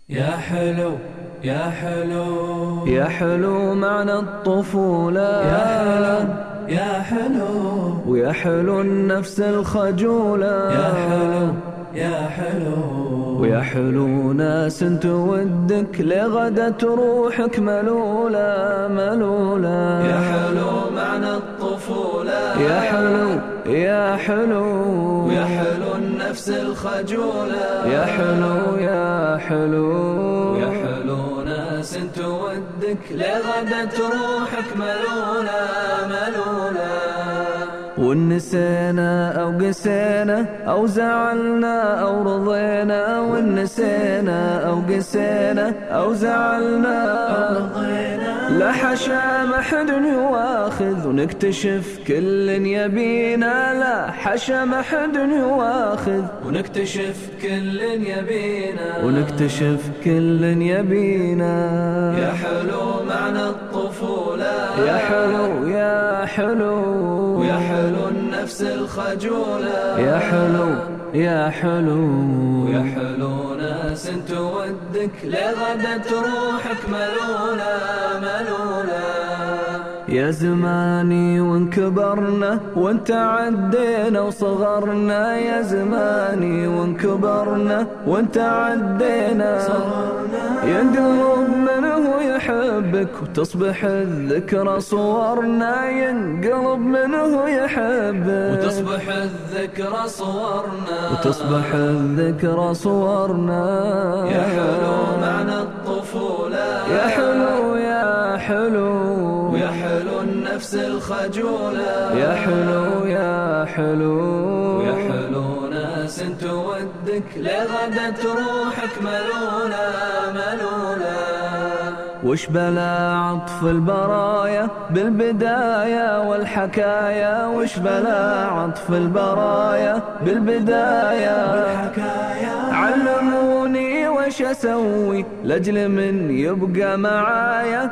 يا حلو يا حلو يا حلو معنى الطفولة، يا حلو يا حلو ويا حلو النفس الخجولة، يا حلو يا حلو ويا حلو ناس تودك لغدت روحك ملولة ملولة. يا حلو معنى الطفولة، يا حلو يا حلو ويا حلو النفس الخجولة، يا حلو يا حلو ويا حلو ناس تودك لغدت روحك ملولة ملولة. ونسينا أو قسينا أو زعلنا أو رضينا، ونسينا أو قسينا أو زعلنا أو رضينا، لا حشا ما حد يواخذ ونكتشف كل يبينا، لا حشا ما حد يواخذ ونكتشف كل يبينا، ونكتشف كل يبينا. يا حلو معنى الطفولة، يا حلو يا حلو ويا حلو النفس الخجولة، يا حلو يا حلو ويا حلو ناس تودك لغدت روحك ملولة ملولة. يا زماني وانكبرنا وانت عدينا وصغرنا، يا زماني وانكبرنا وانت عدينا صغرنا، ينقلب منه يحبك وتصبح الذكرى صورنا، ينقلب منه يحبك وتصبح الذكرى صورنا، وتصبح الذكرى صورنا. يا حلو معنى الطفولة، يا حلو يا حلو ويا حلو النفس الخجولة، يا حلو يا حلو ويا حلو ناس تودك لغدت روحك ملولة ملولة. وش بلا عطف البرايا بالبداية والحكاية، وش بلا عطف البرايا بالبداية والحكاية، علموني وش أسوي لأجل من يبقى معايا،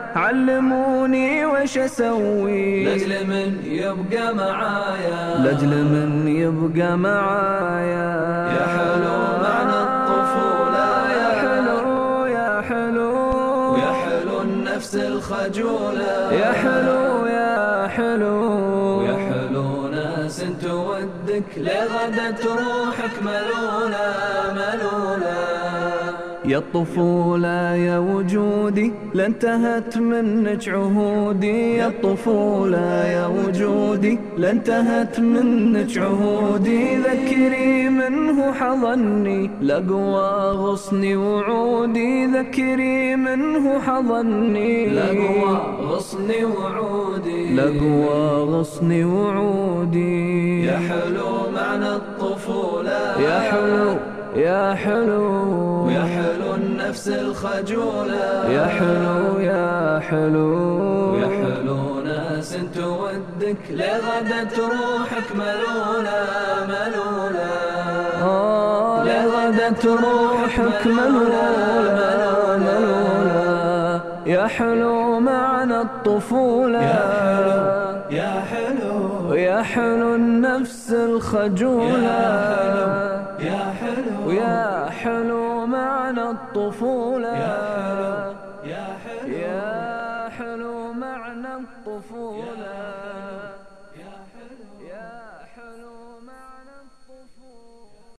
علموني وش أسوي لأجل من يبقى معايا، لأجل من يبقى معايا. يا حلو معنى الطفولة، يا حلو يا حلو يا حلو النفس الخجولة، يا حلو يا حلو ويا حلو ناس تودك لغدت روحك ملولة ملولة. يا الطفولة يا وجودي لانتهت منك عهودي، يا الطفولة يا وجودي لانتهت منك عهودي، ذكري منه حضني لقوى غصني وعودي، ذكري منه حضني لقوى غصني وعودي، لقوى غصني وعودي. يا حلو معنى الطفولة، يا حلو يا حلو ويا حلو النفس الخجولة، يا حلو يا حلو ويا حلو ناس تودك لغدت روحك ملولة ملولة، لغدت روحك ملولة ملولة. يا حلو معنى الطفولة، يا حلو يا حلو النفس الخجولة، يا حلو ويا حلو معنى الطفولة.